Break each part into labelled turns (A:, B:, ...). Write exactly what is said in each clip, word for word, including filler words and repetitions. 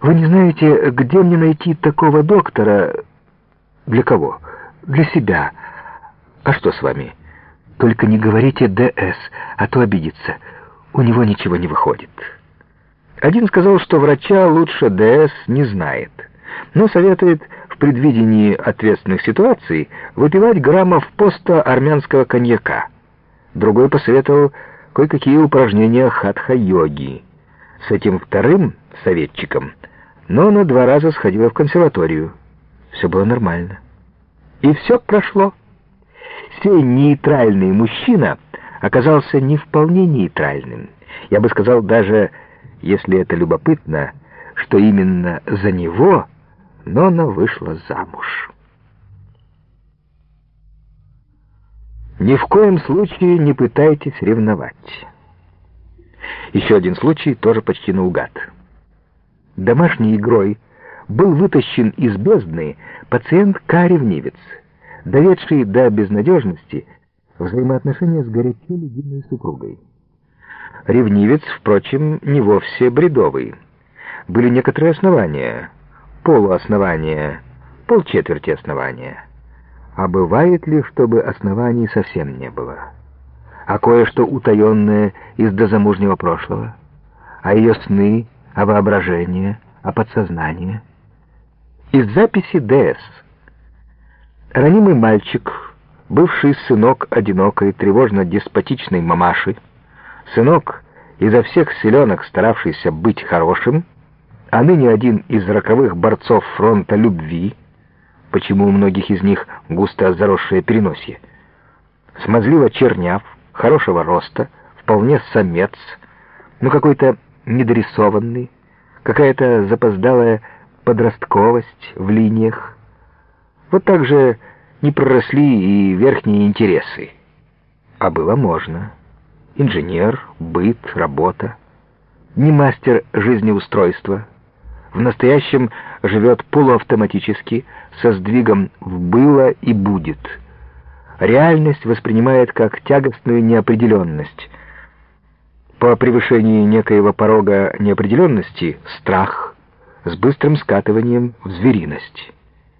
A: Вы не знаете, где мне найти такого доктора? Для кого? Для себя. А что с вами? Только не говорите ДС, а то обидится. У него ничего не выходит. Один сказал, что врача лучше ДС не знает, но советует в предвидении ответственных ситуаций выпивать граммов поста армянского коньяка. Другой посоветовал кое-какие упражнения хатха-йоги. С этим вторым советчиком Нона два раза сходила в консерваторию. Все было нормально. И все прошло. Сей нейтральный мужчина оказался не вполне нейтральным. Я бы сказал даже, если это любопытно, что именно за него Нона вышла замуж. Ни в коем случае не пытайтесь ревновать. Еще один случай, тоже почти наугад. Домашней игрой был вытащен из бездны пациент К-ревнивец, доведший до безнадежности взаимоотношения с горячо любимой супругой. Ревнивец, впрочем, не вовсе бредовый. Были некоторые основания, полуоснования, полчетверти основания. А бывает ли, чтобы оснований совсем не было? А кое-что утаенное из дозамужнего прошлого? А ее сны, а воображение, а подсознание? Из записи ДС. Ранимый мальчик, бывший сынок одинокой, тревожно-деспотичной мамаши, сынок, изо всех силенок старавшийся быть хорошим, а ныне один из роковых борцов фронта любви, почему у многих из них густо заросшее переносье, смазливо черняв, хорошего роста, вполне самец, но какой-то недорисованный, какая-то запоздалая подростковость в линиях. Вот так же не проросли и верхние интересы. А было можно. Инженер, быт, работа. Не мастер жизнеустройства. В настоящем живет полуавтоматически, со сдвигом в «было» и «будет». Реальность воспринимает как тягостную неопределенность. По превышении некоего порога неопределенности — страх, с быстрым скатыванием в звериность.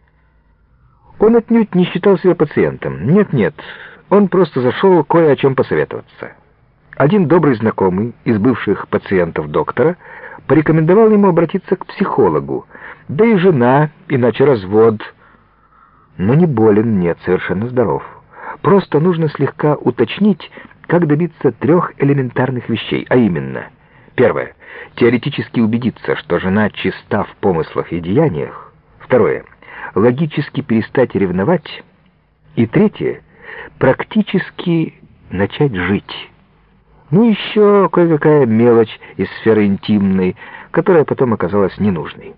A: Он отнюдь не считал себя пациентом. Нет-нет, он просто зашел кое о чем посоветоваться. Один добрый знакомый из бывших пациентов доктора порекомендовал ему обратиться к психологу. Да и жена, иначе развод. Но не болен, нет, совершенно здоров. Просто нужно слегка уточнить, как добиться трех элементарных вещей, а именно: первое — теоретически убедиться, что жена чиста в помыслах и деяниях. Второе — логически перестать ревновать. И третье — практически начать жить. Ну, еще кое-какая мелочь из сферы интимной, которая потом оказалась ненужной.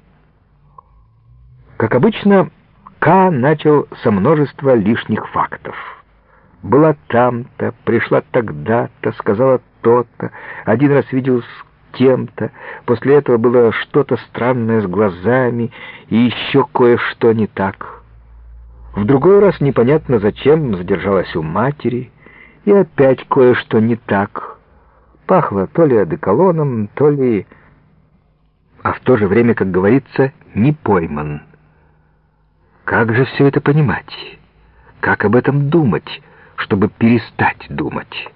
A: Как обычно, К начал со множества лишних фактов. Была там-то, пришла тогда-то, сказала то-то, один раз видел с кем-то, после этого было что-то странное с глазами и еще кое-что не так. В другой раз непонятно зачем задержалась у матери, и опять кое-что не так. Пахло то ли одеколоном, то ли... А в то же время, как говорится, не пойман. Как же все это понимать? Как об этом думать, чтобы перестать думать?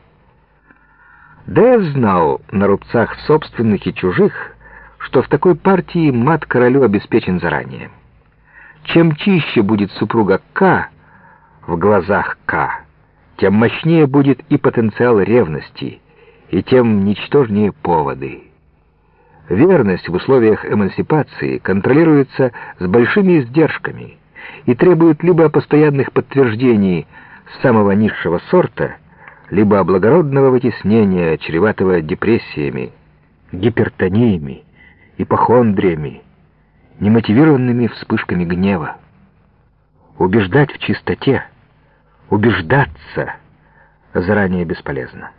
A: Да я знал на рубцах собственных и чужих, что в такой партии мат королю обеспечен заранее. Чем чище будет супруга К в глазах К, тем мощнее будет и потенциал ревности, и тем ничтожнее поводы. Верность в условиях эмансипации контролируется с большими издержками и требует либо постоянных подтверждений самого низшего сорта, либо благородного вытеснения, чреватого депрессиями, гипертониями, ипохондриями, немотивированными вспышками гнева. Убеждать в чистоте, убеждаться заранее бесполезно.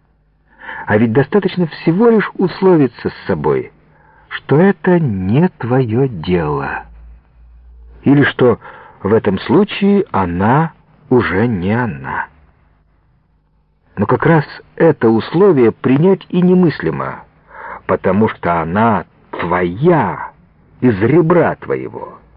A: А ведь достаточно всего лишь условиться с собой, что это не твое дело. Или что в этом случае она уже не она. Но как раз это условие принять и немыслимо, потому что она твоя, из ребра твоего.